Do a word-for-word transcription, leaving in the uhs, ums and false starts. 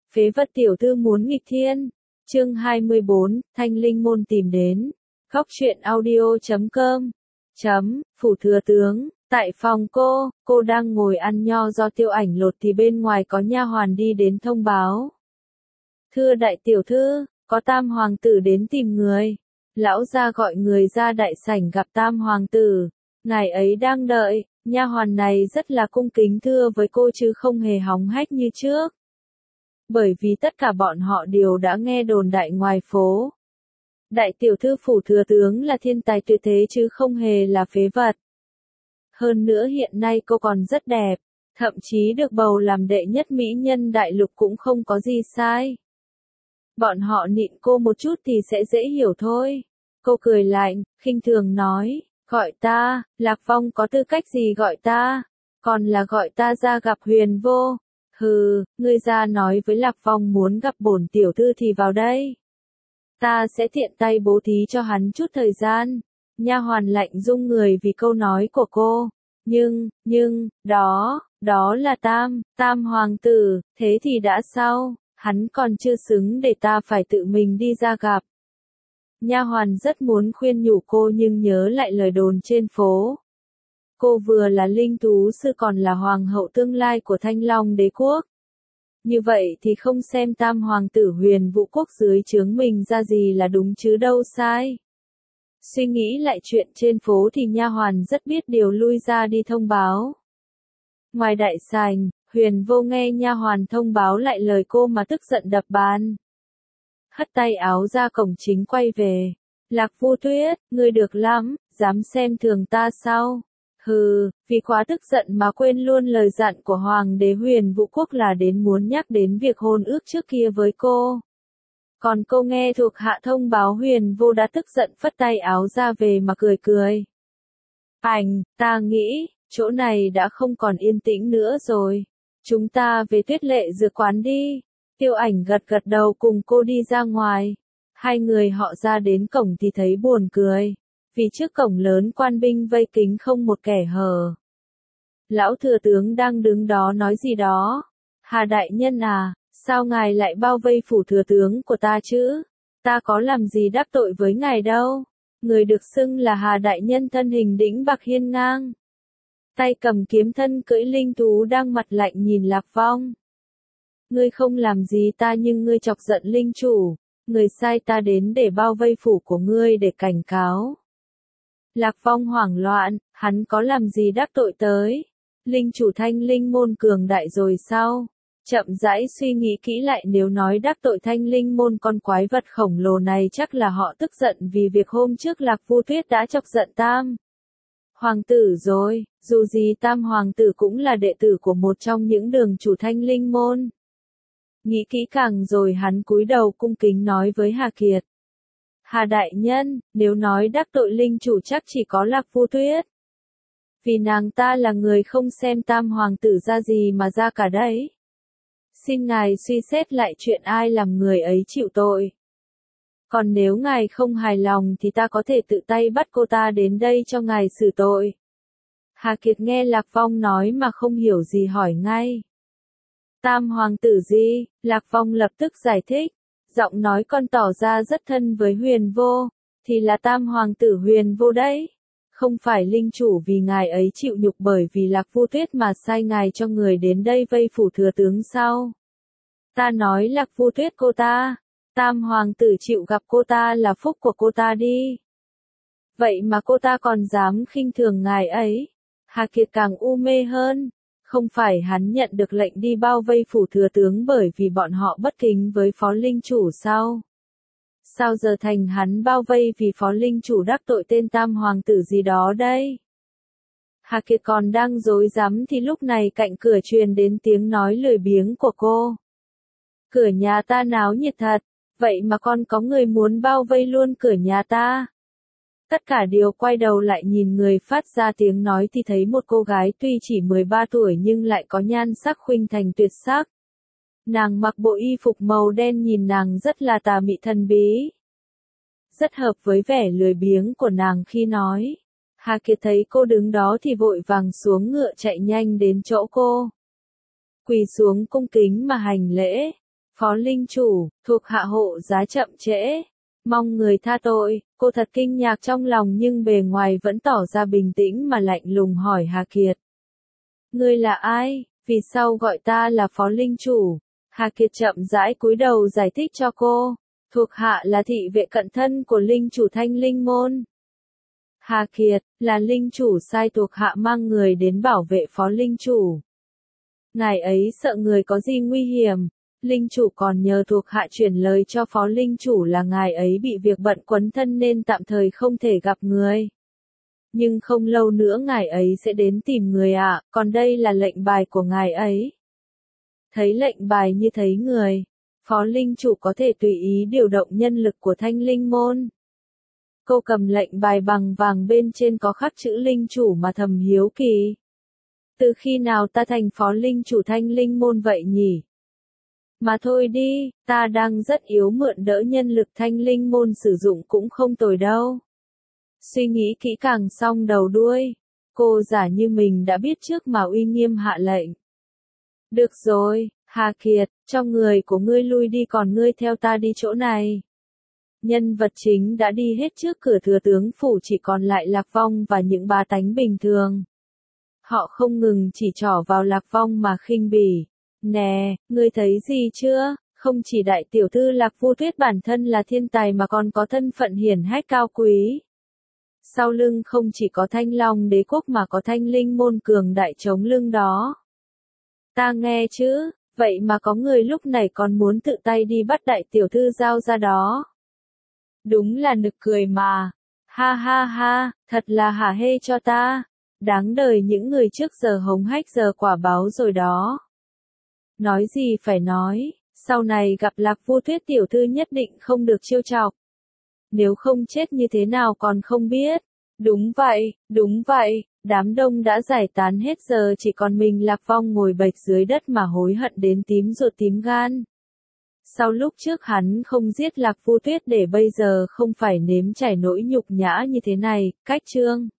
Phế vật tiểu thư muốn nghịch thiên. Chương hai mươi bốn, Thanh Linh môn tìm đến. Góc truyện audio chấm com. Chấm, phủ thừa tướng, tại phòng cô, cô đang ngồi ăn nho do Tiêu Ảnh lột thì bên ngoài có nha hoàn đi đến thông báo. Thưa đại tiểu thư, có tam hoàng tử đến tìm người. Lão gia gọi người ra đại sảnh gặp tam hoàng tử. Ngài ấy đang đợi. Nha hoàn này rất là cung kính thưa với cô chứ không hề hóng hách như trước. Bởi vì tất cả bọn họ đều đã nghe đồn đại ngoài phố. Đại tiểu thư phủ thừa tướng là thiên tài tuyệt thế chứ không hề là phế vật. Hơn nữa hiện nay cô còn rất đẹp, thậm chí được bầu làm đệ nhất mỹ nhân đại lục cũng không có gì sai. Bọn họ nịnh cô một chút thì sẽ dễ hiểu thôi. Cô cười lạnh, khinh thường nói, gọi ta, Lạc Phong có tư cách gì gọi ta, còn là gọi ta ra gặp Huyền Vô. Hừ, ngươi ra nói với Lạc Phong muốn gặp bổn tiểu thư thì vào đây. Ta sẽ tiện tay bố thí cho hắn chút thời gian. Nha hoàn lạnh rung người vì câu nói của cô. Nhưng, nhưng, đó, đó là tam, tam hoàng tử, thế thì đã sao, hắn còn chưa xứng để ta phải tự mình đi ra gặp. Nha hoàn rất muốn khuyên nhủ cô nhưng nhớ lại lời đồn trên phố. Cô vừa là linh thú sư còn là hoàng hậu tương lai của Thanh Long đế quốc. Như vậy thì không xem tam hoàng tử Huyền Vũ quốc dưới trướng mình ra gì là đúng chứ đâu sai. Suy nghĩ lại chuyện trên phố thì nha hoàn rất biết điều lui ra đi thông báo. Ngoài đại sảnh, Huyền Vô nghe nha hoàn thông báo lại lời cô mà tức giận đập bàn. Hất tay áo ra cổng chính quay về. Lạc Vu Tuyết, ngươi được lắm, dám xem thường ta sao? Hừ, vì quá tức giận mà quên luôn lời dặn của Hoàng đế Huyền Vũ quốc là đến muốn nhắc đến việc hôn ước trước kia với cô. Còn cô nghe thuộc hạ thông báo Huyền Vô đã tức giận phất tay áo ra về mà cười cười. Ảnh, ta nghĩ, chỗ này đã không còn yên tĩnh nữa rồi. Chúng ta về Tuyết Lệ Dược quán đi. Tiêu Ảnh gật gật đầu cùng cô đi ra ngoài. Hai người họ ra đến cổng thì thấy buồn cười. Vì trước cổng lớn quan binh vây kín không một kẻ hở. Lão thừa tướng đang đứng đó nói gì đó. Hà đại nhân à, sao ngài lại bao vây phủ thừa tướng của ta chứ? Ta có làm gì đắc tội với ngài đâu. Người được xưng là Hà đại nhân thân hình đĩnh bạc hiên ngang. Tay cầm kiếm thân cưỡi linh thú đang mặt lạnh nhìn Lạc Phong. Ngươi không làm gì ta nhưng ngươi chọc giận linh chủ. Người sai ta đến để bao vây phủ của ngươi để cảnh cáo. Lạc Phong hoảng loạn, hắn có làm gì đắc tội tới? Linh chủ Thanh Linh môn cường đại rồi sao? Chậm rãi suy nghĩ kỹ lại, nếu nói đắc tội Thanh Linh môn con quái vật khổng lồ này chắc là họ tức giận vì việc hôm trước Lạc Vu Tuyết đã chọc giận tam hoàng tử rồi, dù gì tam hoàng tử cũng là đệ tử của một trong những đường chủ Thanh Linh môn. Nghĩ kỹ càng rồi hắn cúi đầu cung kính nói với Hà Kiệt. Hà đại nhân, nếu nói đắc tội linh chủ chắc chỉ có Lạc Vu Tuyết. Vì nàng ta là người không xem tam hoàng tử ra gì mà ra cả đấy. Xin ngài suy xét lại chuyện ai làm người ấy chịu tội. Còn nếu ngài không hài lòng thì ta có thể tự tay bắt cô ta đến đây cho ngài xử tội. Hà Kiệt nghe Lạc Phong nói mà không hiểu gì hỏi ngay. Tam hoàng tử gì? Lạc Phong lập tức giải thích. Giọng nói con tỏ ra rất thân với Huyền Vô. Thì là tam hoàng tử Huyền Vô đấy. Không phải linh chủ vì ngài ấy chịu nhục bởi vì Lạc Vu Tuyết mà sai ngài cho người đến đây vây phủ thừa tướng sao? Ta nói Lạc Vu Tuyết cô ta. Tam hoàng tử chịu gặp cô ta là phúc của cô ta đi. Vậy mà cô ta còn dám khinh thường ngài ấy. Hà Kiệt càng u mê hơn. Không phải hắn nhận được lệnh đi bao vây phủ thừa tướng bởi vì bọn họ bất kính với phó linh chủ sao? Sao giờ thành hắn bao vây vì phó linh chủ đắc tội tên tam hoàng tử gì đó đây? Hà Kiệt còn đang rối rắm thì lúc này cạnh cửa truyền đến tiếng nói lười biếng của cô. Cửa nhà ta náo nhiệt thật, vậy mà còn có người muốn bao vây luôn cửa nhà ta. Tất cả đều quay đầu lại nhìn người phát ra tiếng nói thì thấy một cô gái tuy chỉ mười ba tuổi nhưng lại có nhan sắc khuynh thành tuyệt sắc. Nàng mặc bộ y phục màu đen nhìn nàng rất là tà mị thần bí. Rất hợp với vẻ lười biếng của nàng khi nói. Hà Kiệt thấy cô đứng đó thì vội vàng xuống ngựa chạy nhanh đến chỗ cô. Quỳ xuống cung kính mà hành lễ. Phó linh chủ, thuộc hạ hộ giá chậm trễ. Mong người tha tội, cô thật kinh ngạc trong lòng nhưng bề ngoài vẫn tỏ ra bình tĩnh mà lạnh lùng hỏi Hà Kiệt. Ngươi là ai, vì sao gọi ta là phó linh chủ? Hà Kiệt chậm rãi cúi đầu giải thích cho cô. Thuộc hạ là thị vệ cận thân của linh chủ Thanh Linh Môn. Hà Kiệt, là linh chủ sai thuộc hạ mang người đến bảo vệ phó linh chủ. Ngài ấy sợ người có gì nguy hiểm. Linh chủ còn nhờ thuộc hạ chuyển lời cho phó linh chủ là ngài ấy bị việc bận quấn thân nên tạm thời không thể gặp người. Nhưng không lâu nữa ngài ấy sẽ đến tìm người ạ, à, còn đây là lệnh bài của ngài ấy. Thấy lệnh bài như thấy người, phó linh chủ có thể tùy ý điều động nhân lực của Thanh Linh Môn. Cô cầm lệnh bài bằng vàng bên trên có khắc chữ linh chủ mà thầm hiếu kỳ. Từ khi nào ta thành phó linh chủ Thanh Linh Môn vậy nhỉ? Mà thôi đi, ta đang rất yếu mượn đỡ nhân lực Thanh Linh Môn sử dụng cũng không tồi đâu. Suy nghĩ kỹ càng xong đầu đuôi, cô giả như mình đã biết trước mà uy nghiêm hạ lệnh. Được rồi, Hà Kiệt, cho người của ngươi lui đi còn ngươi theo ta đi chỗ này. Nhân vật chính đã đi hết trước cửa thừa tướng phủ chỉ còn lại Lạc Vong và những bá tánh bình thường. Họ không ngừng chỉ trỏ vào Lạc Vong mà khinh bỉ. Nè, ngươi thấy gì chưa? Không chỉ đại tiểu thư Lạc Vu Tuyết bản thân là thiên tài mà còn có thân phận hiển hách cao quý. Sau lưng không chỉ có Thanh Long đế quốc mà có Thanh Linh Môn cường đại chống lưng đó. Ta nghe chứ, vậy mà có người lúc này còn muốn tự tay đi bắt đại tiểu thư giao ra đó. Đúng là nực cười mà. Ha ha ha, thật là hả hê cho ta. Đáng đời những người trước giờ hống hách giờ quả báo rồi đó. Nói gì phải nói, sau này gặp Lạc Vu Tuyết tiểu thư nhất định không được trêu chọc. Nếu không chết như thế nào còn không biết. Đúng vậy, đúng vậy, đám đông đã giải tán hết giờ chỉ còn mình Lạc Vong ngồi bệt dưới đất mà hối hận đến tím ruột tím gan. Sau lúc trước hắn không giết Lạc Vu Tuyết để bây giờ không phải nếm trải nỗi nhục nhã như thế này, cách chương.